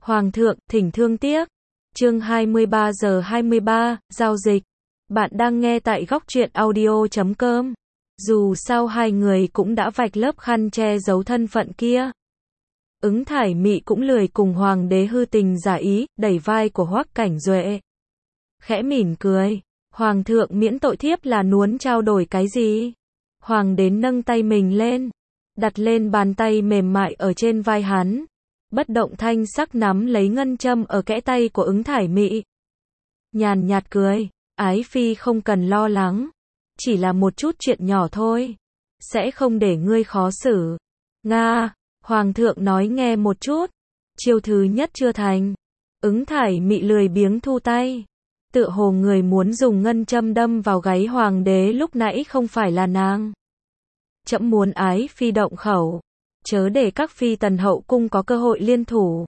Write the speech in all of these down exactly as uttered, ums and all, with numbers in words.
Hoàng thượng, thỉnh thương tiếc. Chương hai mươi ba giờ hai mươi ba, giao dịch. Bạn đang nghe tại góc truyện audio chấm com. Dù sao hai người cũng đã vạch lớp khăn che giấu thân phận kia. Ứng Thải Mị cũng lười cùng hoàng đế hư tình giả ý, đẩy vai của Hoắc Cảnh Duệ. Khẽ mỉm cười, hoàng thượng miễn tội thiếp là muốn trao đổi cái gì? Hoàng đế nâng tay mình lên, đặt lên bàn tay mềm mại ở trên vai hắn. Bất động thanh sắc nắm lấy ngân châm ở kẽ tay của Ứng Thải Mị. Nhàn nhạt cười, ái phi không cần lo lắng. Chỉ là một chút chuyện nhỏ thôi. Sẽ không để ngươi khó xử. Nga, hoàng thượng nói nghe một chút. Chiêu thứ nhất chưa thành. Ứng Thải Mị lười biếng thu tay. Tựa hồ người muốn dùng ngân châm đâm vào gáy hoàng đế lúc nãy không phải là nàng. Trẫm muốn ái phi động khẩu. Chớ để các phi tần hậu cung có cơ hội liên thủ.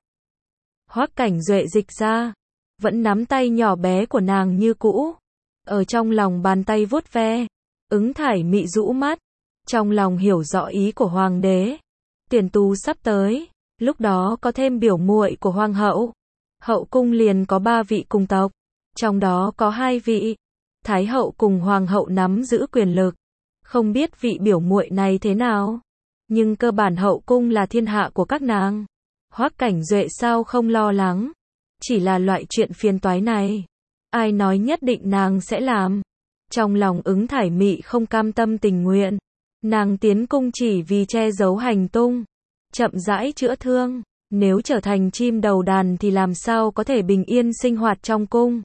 Hoắc Cảnh Duệ dịch ra, vẫn nắm tay nhỏ bé của nàng như cũ, ở trong lòng bàn tay vuốt ve. Ứng Thải Mị rũ mắt, trong lòng hiểu rõ ý của hoàng đế. Tiền tu sắp tới, lúc đó có thêm biểu muội của hoàng hậu. Hậu cung liền có ba vị cùng tộc, trong đó có hai vị thái hậu cùng hoàng hậu nắm giữ quyền lực. Không biết vị biểu muội này thế nào, nhưng cơ bản hậu cung là thiên hạ của các nàng. Hoắc Cảnh Duệ sao không lo lắng? Chỉ là loại chuyện phiền toái này, ai nói nhất định nàng sẽ làm? Trong lòng Ứng Thải Mị không cam tâm tình nguyện. Nàng tiến cung chỉ vì che giấu hành tung, chậm rãi chữa thương. Nếu trở thành chim đầu đàn thì làm sao có thể bình yên sinh hoạt trong cung?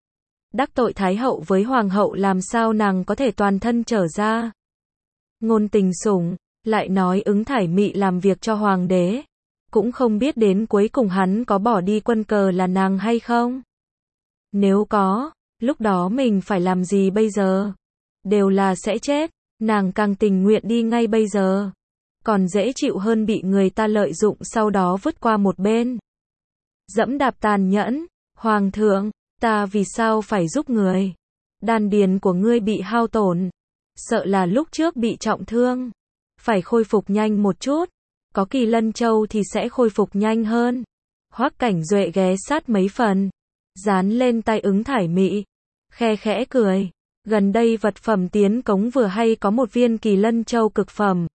Đắc tội thái hậu với hoàng hậu làm sao nàng có thể toàn thân trở ra? Ngôn tình sủng, lại nói Ứng Thải Mị làm việc cho hoàng đế, cũng không biết đến cuối cùng hắn có bỏ đi quân cờ là nàng hay không. Nếu có, lúc đó mình phải làm gì bây giờ? Đều là sẽ chết, nàng càng tình nguyện đi ngay bây giờ. Còn dễ chịu hơn bị người ta lợi dụng sau đó vứt qua một bên. Dẫm đạp tàn nhẫn, hoàng thượng, ta vì sao phải giúp người? Đan điền của ngươi bị hao tổn, sợ là lúc trước bị trọng thương, phải khôi phục nhanh một chút. Có Kỳ Lân Châu thì sẽ khôi phục nhanh hơn. Hoắc Cảnh Duệ ghé sát mấy phần, dán lên tay Ứng Thải Mị, khe khẽ cười. Gần đây vật phẩm tiến cống vừa hay có một viên Kỳ Lân Châu cực phẩm.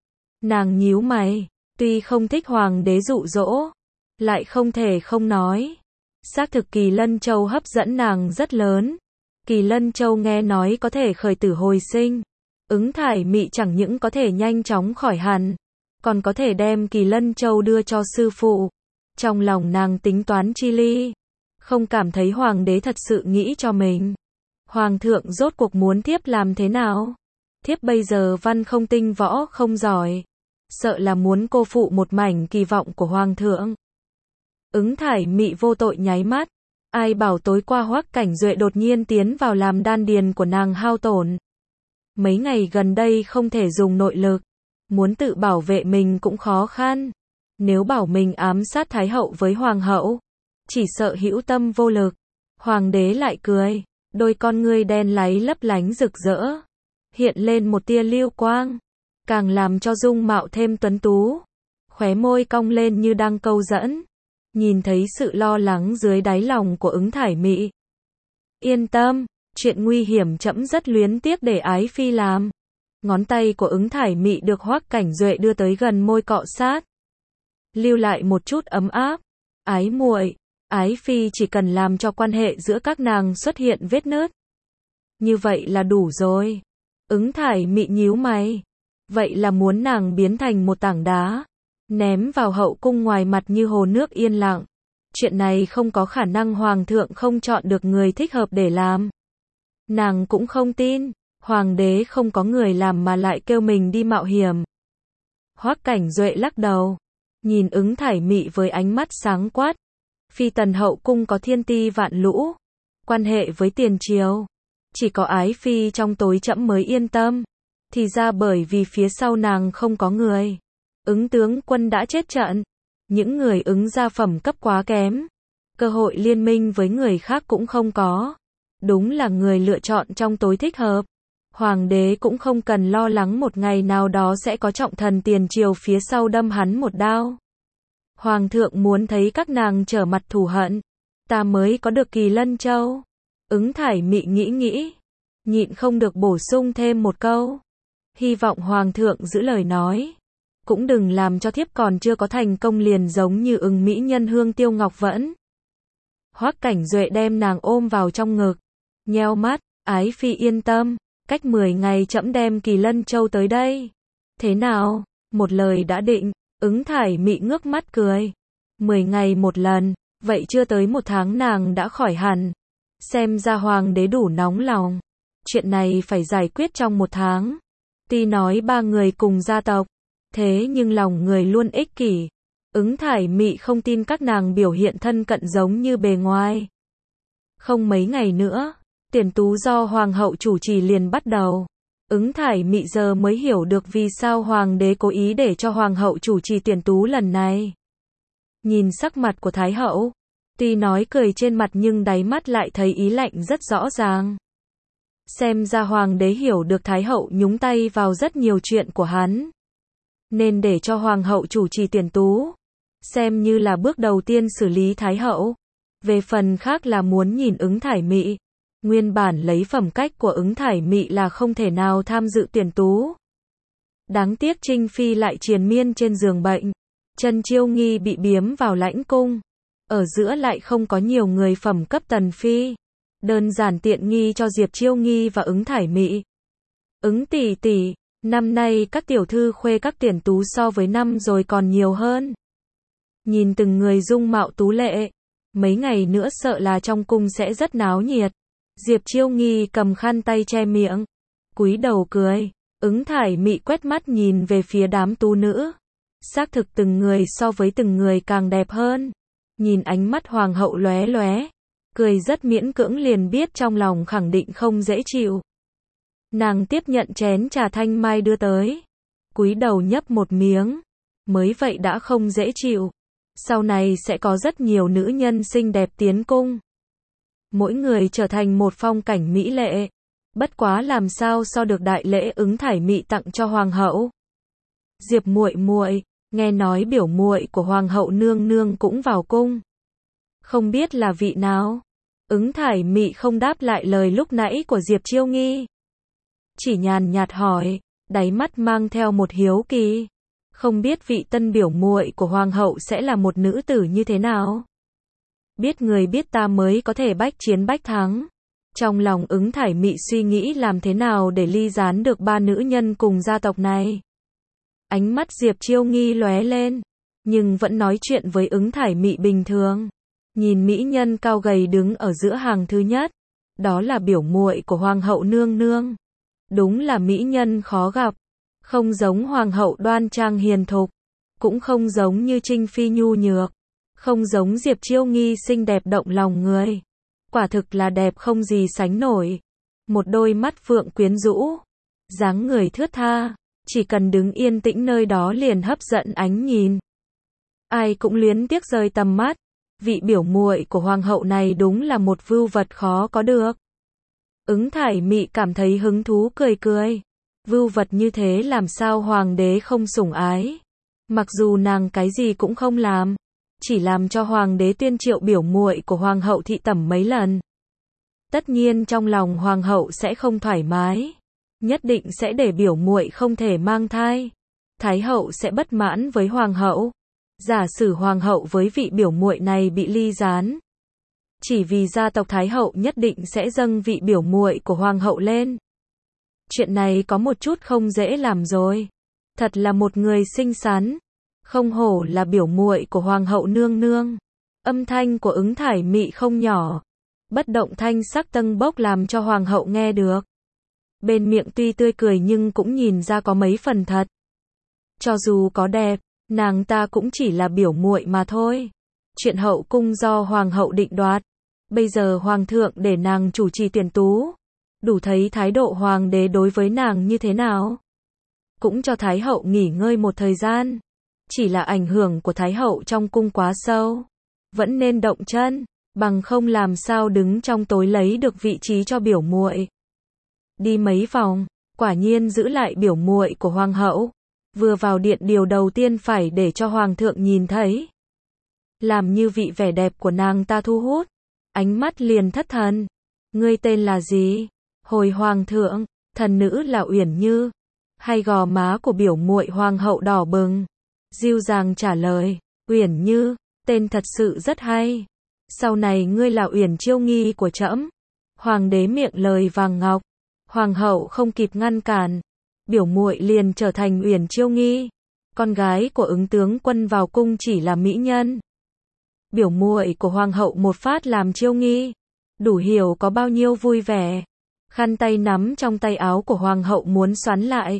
Nàng nhíu mày, tuy không thích hoàng đế dụ dỗ, lại không thể không nói. Xác thực Kỳ Lân Châu hấp dẫn nàng rất lớn. Kỳ Lân Châu nghe nói có thể khởi tử hồi sinh. Ứng Thải Mị chẳng những có thể nhanh chóng khỏi hẳn, còn có thể đem Kỳ Lân Châu đưa cho sư phụ. Trong lòng nàng tính toán chi ly, không cảm thấy hoàng đế thật sự nghĩ cho mình. Hoàng thượng rốt cuộc muốn thiếp làm thế nào? Thiếp bây giờ văn không tinh võ không giỏi, sợ là muốn cô phụ một mảnh kỳ vọng của hoàng thượng. Ứng Thải Mị vô tội nháy mắt. Ai bảo tối qua Hoắc Cảnh Duệ đột nhiên tiến vào làm đan điền của nàng hao tổn. Mấy ngày gần đây không thể dùng nội lực, muốn tự bảo vệ mình cũng khó khăn. Nếu bảo mình ám sát thái hậu với hoàng hậu, chỉ sợ hữu tâm vô lực. Hoàng đế lại cười, đôi con ngươi đen láy lấp lánh rực rỡ, hiện lên một tia lưu quang, càng làm cho dung mạo thêm tuấn tú. Khóe môi cong lên như đang câu dẫn. Nhìn thấy sự lo lắng dưới đáy lòng của Ứng Thải Mị. Yên tâm, chuyện nguy hiểm trẫm rất luyến tiếc để ái phi làm. Ngón tay của Ứng Thải Mị được Hoắc Cảnh Duệ đưa tới gần môi cọ sát, lưu lại một chút ấm áp. Ái muội, ái phi chỉ cần làm cho quan hệ giữa các nàng xuất hiện vết nứt, như vậy là đủ rồi. Ứng Thải Mị nhíu mày, vậy là muốn nàng biến thành một tảng đá, ném vào hậu cung ngoài mặt như hồ nước yên lặng. Chuyện này không có khả năng hoàng thượng không chọn được người thích hợp để làm. Nàng cũng không tin, hoàng đế không có người làm mà lại kêu mình đi mạo hiểm. Hoắc Cảnh Duệ lắc đầu, nhìn Ứng Thải Mị với ánh mắt sáng quát. Phi tần hậu cung có thiên ti vạn lũ, quan hệ với tiền triều, chỉ có ái phi trong tối trẫm mới yên tâm. Thì ra bởi vì phía sau nàng không có người. Ứng tướng quân đã chết trận, những người ứng gia phẩm cấp quá kém, cơ hội liên minh với người khác cũng không có. Đúng là người lựa chọn trong tối thích hợp. Hoàng đế cũng không cần lo lắng một ngày nào đó sẽ có trọng thần tiền triều phía sau đâm hắn một đao. Hoàng thượng muốn thấy các nàng trở mặt thù hận, ta mới có được Kỳ Lân Châu. Ứng Thải Mị nghĩ nghĩ, nhịn không được bổ sung thêm một câu. Hy vọng Hoàng thượng giữ lời nói. Cũng đừng làm cho thiếp còn chưa có thành công liền giống như Ứng mỹ nhân Hương Tiêu Ngọc Vẫn. Hoắc Cảnh Duệ đem nàng ôm vào trong ngực, nheo mắt, ái phi yên tâm, cách mười ngày trẫm đem Kỳ Lân Châu tới đây. Thế nào, một lời đã định. Ứng Thải Mị ngước mắt cười. Mười ngày một lần, vậy chưa tới một tháng nàng đã khỏi hẳn. Xem ra hoàng đế đủ nóng lòng. Chuyện này phải giải quyết trong một tháng. Tuy nói ba người cùng gia tộc, thế nhưng lòng người luôn ích kỷ. Ứng Thải Mị không tin các nàng biểu hiện thân cận giống như bề ngoài. Không mấy ngày nữa, tiền tú do hoàng hậu chủ trì liền bắt đầu. Ứng Thải Mị giờ mới hiểu được vì sao hoàng đế cố ý để cho hoàng hậu chủ trì tuyển tú lần này. Nhìn sắc mặt của thái hậu, tuy nói cười trên mặt nhưng đáy mắt lại thấy ý lạnh rất rõ ràng. Xem ra hoàng đế hiểu được thái hậu nhúng tay vào rất nhiều chuyện của hắn, nên để cho hoàng hậu chủ trì tuyển tú, xem như là bước đầu tiên xử lý thái hậu. Về phần khác là muốn nhìn Ứng Thải Mị. Nguyên bản lấy phẩm cách của Ứng Thải Mị là không thể nào tham dự tuyển tú. Đáng tiếc Trinh Phi lại triền miên trên giường bệnh. Trần Chiêu Nghi bị biếm vào lãnh cung. Ở giữa lại không có nhiều người phẩm cấp Tần Phi. Đơn giản tiện nghi cho Diệp Chiêu Nghi và Ứng Thải Mị. Ứng tỷ tỷ, năm nay các tiểu thư khuê các tuyển tú so với năm rồi còn nhiều hơn. Nhìn từng người dung mạo tú lệ, mấy ngày nữa sợ là trong cung sẽ rất náo nhiệt. Diệp Chiêu Nghi cầm khăn tay che miệng, cúi đầu cười. Ứng Thải Mị quét mắt nhìn về phía đám tú nữ. Xác thực từng người so với từng người càng đẹp hơn. Nhìn ánh mắt hoàng hậu lóe lóe, cười rất miễn cưỡng liền biết trong lòng khẳng định không dễ chịu. Nàng tiếp nhận chén trà thanh mai đưa tới, cúi đầu nhấp một miếng, mới vậy đã không dễ chịu. Sau này sẽ có rất nhiều nữ nhân xinh đẹp tiến cung. Mỗi người trở thành một phong cảnh mỹ lệ. Bất quá làm sao so được đại lễ Ứng Thải Mị tặng cho hoàng hậu. Diệp muội muội, nghe nói biểu muội của hoàng hậu nương nương cũng vào cung. Không biết là vị nào? Ứng Thải Mị không đáp lại lời lúc nãy của Diệp Chiêu Nghi, chỉ nhàn nhạt hỏi, đáy mắt mang theo một hiếu kỳ. Không biết vị tân biểu muội của hoàng hậu sẽ là một nữ tử như thế nào? Biết người biết ta mới có thể bách chiến bách thắng. Trong lòng Ứng Thải Mị suy nghĩ làm thế nào để ly gián được ba nữ nhân cùng gia tộc này. Ánh mắt Diệp Chiêu Nghi lóe lên, nhưng vẫn nói chuyện với Ứng Thải Mị bình thường. Nhìn mỹ nhân cao gầy đứng ở giữa hàng thứ nhất, đó là biểu muội của hoàng hậu nương nương. Đúng là mỹ nhân khó gặp, không giống hoàng hậu đoan trang hiền thục, cũng không giống như Trinh Phi nhu nhược, không giống Diệp Chiêu Nghi xinh đẹp động lòng người. Quả thực là đẹp không gì sánh nổi. Một đôi mắt phượng quyến rũ, dáng người thướt tha, chỉ cần đứng yên tĩnh nơi đó liền hấp dẫn ánh nhìn. Ai cũng luyến tiếc rời tầm mắt. Vị biểu muội của hoàng hậu này đúng là một vưu vật khó có được. Ứng Thải Mị cảm thấy hứng thú cười cười. Vưu vật như thế làm sao hoàng đế không sủng ái. Mặc dù nàng cái gì cũng không làm, chỉ làm cho hoàng đế tuyên triệu biểu muội của hoàng hậu thị tẩm mấy lần. Tất nhiên trong lòng hoàng hậu sẽ không thoải mái, nhất định sẽ để biểu muội không thể mang thai. Thái hậu sẽ bất mãn với hoàng hậu. Giả sử hoàng hậu với vị biểu muội này bị ly gián, chỉ vì gia tộc thái hậu nhất định sẽ dâng vị biểu muội của hoàng hậu lên. Chuyện này có một chút không dễ làm rồi. Thật là một người xinh xắn, không hổ là biểu muội của hoàng hậu nương nương. Âm thanh của Ứng Thải Mị không nhỏ, bất động thanh sắc tâng bốc làm cho hoàng hậu nghe được. Bên miệng tuy tươi cười nhưng cũng nhìn ra có mấy phần thật. Cho dù có đẹp, nàng ta cũng chỉ là biểu muội mà thôi. Chuyện hậu cung do hoàng hậu định đoạt. Bây giờ hoàng thượng để nàng chủ trì tuyển tú, đủ thấy thái độ hoàng đế đối với nàng như thế nào. Cũng cho thái hậu nghỉ ngơi một thời gian. Chỉ là ảnh hưởng của thái hậu trong cung quá sâu, vẫn nên động chân, bằng không làm sao đứng trong tối lấy được vị trí cho biểu muội. Đi mấy vòng, quả nhiên giữ lại biểu muội của hoàng hậu. Vừa vào điện điều đầu tiên phải để cho hoàng thượng nhìn thấy, làm như vị vẻ đẹp của nàng ta thu hút, ánh mắt liền thất thần. Ngươi tên là gì? Hồi hoàng thượng, thần nữ là Uyển Như. Hay gò má của biểu muội hoàng hậu đỏ bừng, dịu dàng trả lời, Uyển Như, tên thật sự rất hay. Sau này ngươi là Uyển Chiêu Nghi của trẫm. Hoàng đế miệng lời vàng ngọc, hoàng hậu không kịp ngăn cản, biểu muội liền trở thành Uyển Chiêu Nghi. Con gái của ứng tướng quân vào cung chỉ là mỹ nhân. Biểu muội của hoàng hậu một phát làm Chiêu Nghi, đủ hiểu có bao nhiêu vui vẻ. Khăn tay nắm trong tay áo của hoàng hậu muốn xoắn lại,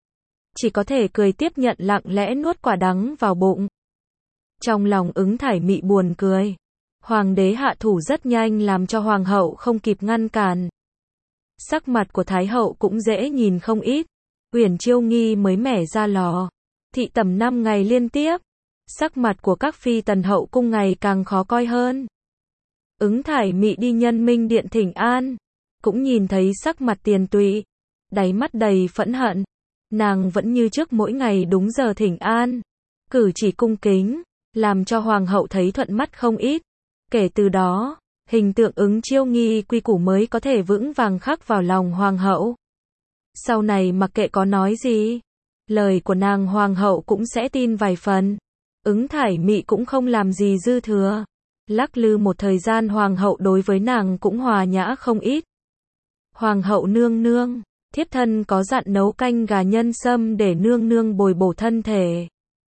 chỉ có thể cười tiếp nhận, lặng lẽ nuốt quả đắng vào bụng. Trong lòng Ứng Thải Mị buồn cười. Hoàng đế hạ thủ rất nhanh làm cho hoàng hậu không kịp ngăn cản. Sắc mặt của thái hậu cũng dễ nhìn không ít. Uyển Chiêu Nghi mới mẻ ra lò, thị tẩm năm ngày liên tiếp. Sắc mặt của các phi tần hậu cung ngày càng khó coi hơn. Ứng Thải Mị đi Nhân Minh điện thỉnh an, cũng nhìn thấy sắc mặt Tiền Tụy, đáy mắt đầy phẫn hận. Nàng vẫn như trước mỗi ngày đúng giờ thỉnh an, cử chỉ cung kính, làm cho hoàng hậu thấy thuận mắt không ít. Kể từ đó, hình tượng Ứng Chiêu Nghi quy củ mới có thể vững vàng khắc vào lòng hoàng hậu. Sau này mặc kệ có nói gì, lời của nàng hoàng hậu cũng sẽ tin vài phần. Ứng Thải Mị cũng không làm gì dư thừa. Lắc lư một thời gian hoàng hậu đối với nàng cũng hòa nhã không ít. Hoàng hậu nương nương, thiếp thân có dặn nấu canh gà nhân sâm để nương nương bồi bổ thân thể.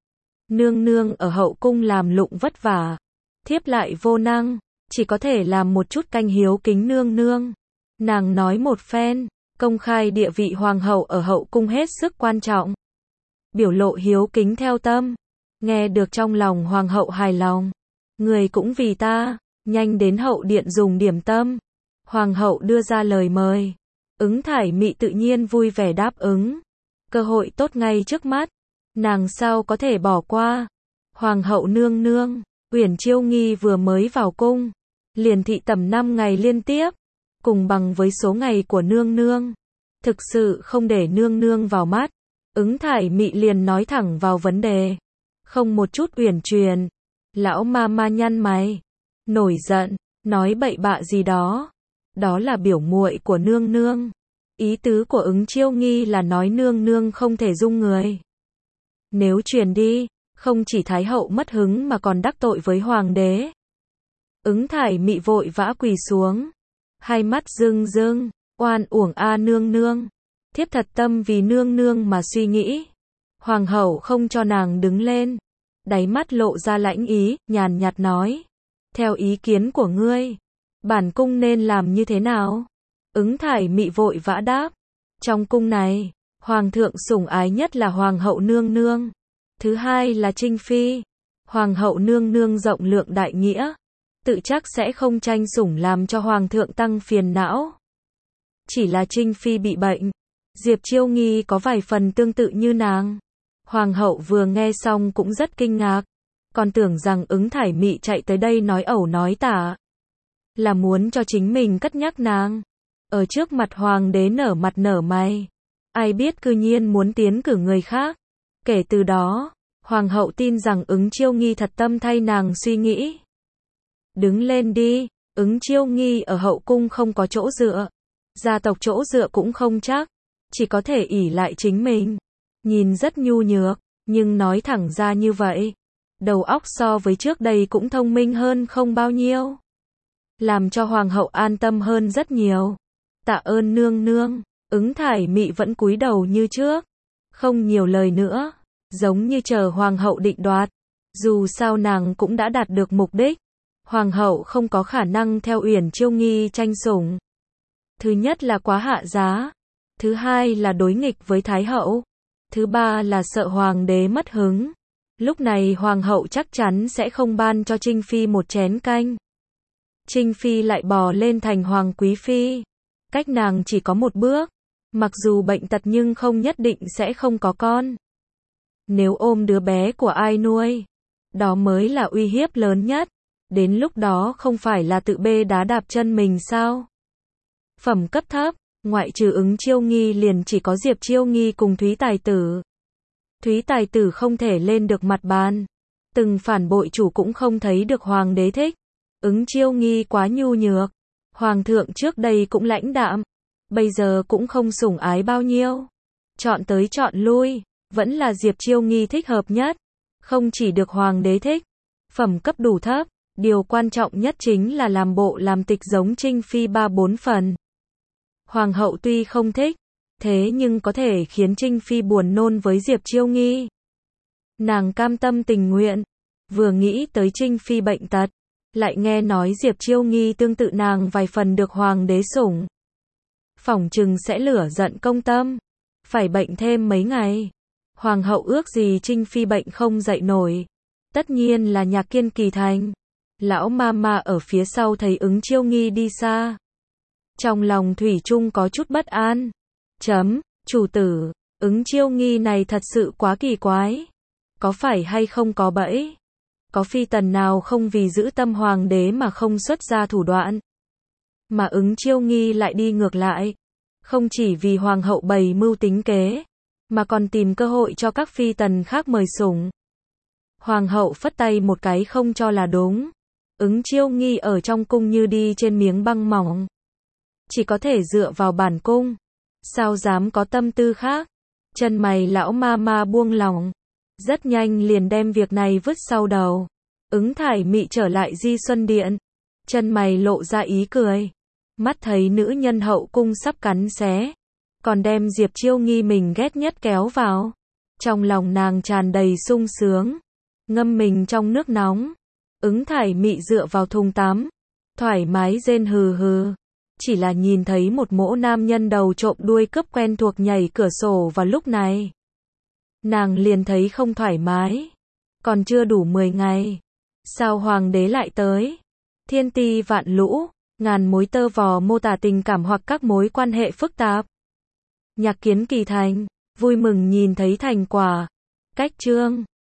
Nương nương ở hậu cung làm lụng vất vả, thiếp lại vô năng, chỉ có thể làm một chút canh hiếu kính nương nương. Nàng nói một phen, công khai địa vị hoàng hậu ở hậu cung hết sức quan trọng. Biểu lộ hiếu kính theo tâm, nghe được trong lòng hoàng hậu hài lòng. Người cũng vì ta, nhanh đến hậu điện dùng điểm tâm. Hoàng hậu đưa ra lời mời. Ứng Thải Mị tự nhiên vui vẻ đáp ứng. Cơ hội tốt ngay trước mắt, nàng sao có thể bỏ qua. Hoàng hậu nương nương, Uyển Chiêu Nghi vừa mới vào cung, liền thị tẩm năm ngày liên tiếp, cùng bằng với số ngày của nương nương, thực sự không để nương nương vào mắt. Ứng Thải Mị liền nói thẳng vào vấn đề, không một chút uyển chuyển. Lão ma ma nhăn mày, nổi giận, nói bậy bạ gì đó. Đó là biểu muội của nương nương. Ý tứ của Ứng Chiêu Nghi là nói nương nương không thể dung người. Nếu truyền đi, không chỉ thái hậu mất hứng mà còn đắc tội với hoàng đế. Ứng Thải Mị vội vã quỳ xuống, hai mắt rưng rưng, oan uổng a nương nương. Thiếp thật tâm vì nương nương mà suy nghĩ. Hoàng hậu không cho nàng đứng lên, đáy mắt lộ ra lãnh ý, nhàn nhạt nói, theo ý kiến của ngươi, bản cung nên làm như thế nào? Ứng Thải Mị vội vã đáp, trong cung này, hoàng thượng sủng ái nhất là hoàng hậu nương nương, thứ hai là Trinh Phi. Hoàng hậu nương nương rộng lượng đại nghĩa, tự chắc sẽ không tranh sủng làm cho hoàng thượng tăng phiền não. Chỉ là Trinh Phi bị bệnh, Diệp Chiêu Nghi có vài phần tương tự như nàng. Hoàng hậu vừa nghe xong cũng rất kinh ngạc, còn tưởng rằng Ứng Thải Mị chạy tới đây nói ẩu nói tả, là muốn cho chính mình cất nhắc nàng. Ở trước mặt hoàng đế nở mặt nở mày, ai biết cư nhiên muốn tiến cử người khác. Kể từ đó, hoàng hậu tin rằng Ứng Chiêu Nghi thật tâm thay nàng suy nghĩ. Đứng lên đi, Ứng Chiêu Nghi ở hậu cung không có chỗ dựa, gia tộc chỗ dựa cũng không chắc, chỉ có thể ỷ lại chính mình. Nhìn rất nhu nhược, nhưng nói thẳng ra như vậy, đầu óc so với trước đây cũng thông minh hơn không bao nhiêu, làm cho hoàng hậu an tâm hơn rất nhiều. Tạ ơn nương nương. Ứng Thải Mị vẫn cúi đầu như trước, không nhiều lời nữa, giống như chờ hoàng hậu định đoạt. Dù sao nàng cũng đã đạt được mục đích, hoàng hậu không có khả năng theo Uyển Chiêu Nghi tranh sủng. Thứ nhất là quá hạ giá, thứ hai là đối nghịch với thái hậu, thứ ba là sợ hoàng đế mất hứng. Lúc này hoàng hậu chắc chắn sẽ không ban cho Trinh Phi một chén canh. Trinh Phi lại bò lên thành hoàng quý phi, cách nàng chỉ có một bước, mặc dù bệnh tật nhưng không nhất định sẽ không có con. Nếu ôm đứa bé của ai nuôi, đó mới là uy hiếp lớn nhất. Đến lúc đó không phải là tự bê đá đạp chân mình sao? Phẩm cấp thấp, ngoại trừ Ứng Chiêu Nghi liền chỉ có Diệp Chiêu Nghi cùng Thúy Tài Tử. Thúy Tài Tử không thể lên được mặt bàn, Từng phản bội chủ cũng không thấy được hoàng đế thích. Ứng Chiêu Nghi quá nhu nhược. Hoàng thượng trước đây cũng lãnh đạm, bây giờ cũng không sủng ái bao nhiêu. Chọn tới chọn lui, vẫn là Diệp Chiêu Nghi thích hợp nhất. Không chỉ được hoàng đế thích, phẩm cấp đủ thấp, điều quan trọng nhất chính là làm bộ làm tịch giống Trinh Phi ba bốn phần. Hoàng hậu tuy không thích, thế nhưng có thể khiến Trinh Phi buồn nôn với Diệp Chiêu Nghi. Nàng cam tâm tình nguyện, vừa nghĩ tới Trinh Phi bệnh tật, lại nghe nói Diệp Chiêu Nghi tương tự nàng vài phần được hoàng đế sủng. Phỏng chừng sẽ lửa giận công tâm, phải bệnh thêm mấy ngày. Hoàng hậu ước gì Trinh Phi bệnh không dậy nổi. Tất nhiên là Nhạc Kiên Kỳ thành. Lão ma ma ở phía sau thấy Ứng Chiêu Nghi đi xa. Trong lòng thủy chung có chút bất an. Chấm, chủ tử, Ứng Chiêu Nghi này thật sự quá kỳ quái. Có phải hay không có bẫy? Có phi tần nào không vì giữ tâm hoàng đế mà không xuất ra thủ đoạn? Mà Ứng Chiêu Nghi lại đi ngược lại. Không chỉ vì hoàng hậu bày mưu tính kế, mà còn tìm cơ hội cho các phi tần khác mời sủng. Hoàng hậu phất tay một cái không cho là đúng. Ứng Chiêu Nghi ở trong cung như đi trên miếng băng mỏng. Chỉ có thể dựa vào bản cung. Sao dám có tâm tư khác? Chân mày lão ma ma buông lỏng. Rất nhanh liền đem việc này vứt sau đầu. Ứng Thải Mị trở lại Di Xuân Điện. Chân mày lộ ra ý cười. Mắt thấy nữ nhân hậu cung sắp cắn xé. Còn đem Diệp Chiêu Nghi mình ghét nhất kéo vào. Trong lòng nàng tràn đầy sung sướng. Ngâm mình trong nước nóng. Ứng Thải Mị dựa vào thùng tắm. Thoải mái rên hừ hừ. Chỉ là nhìn thấy một mỗ nam nhân đầu trộm đuôi cướp quen thuộc nhảy cửa sổ vào lúc này. Nàng liền thấy không thoải mái. Còn chưa đủ mười ngày. Sao hoàng đế lại tới? Thiên ti vạn lũ, ngàn mối tơ vò mô tả tình cảm hoặc các mối quan hệ phức tạp. Nhạc Kiến Kỳ thành, vui mừng nhìn thấy thành quả. Cách chương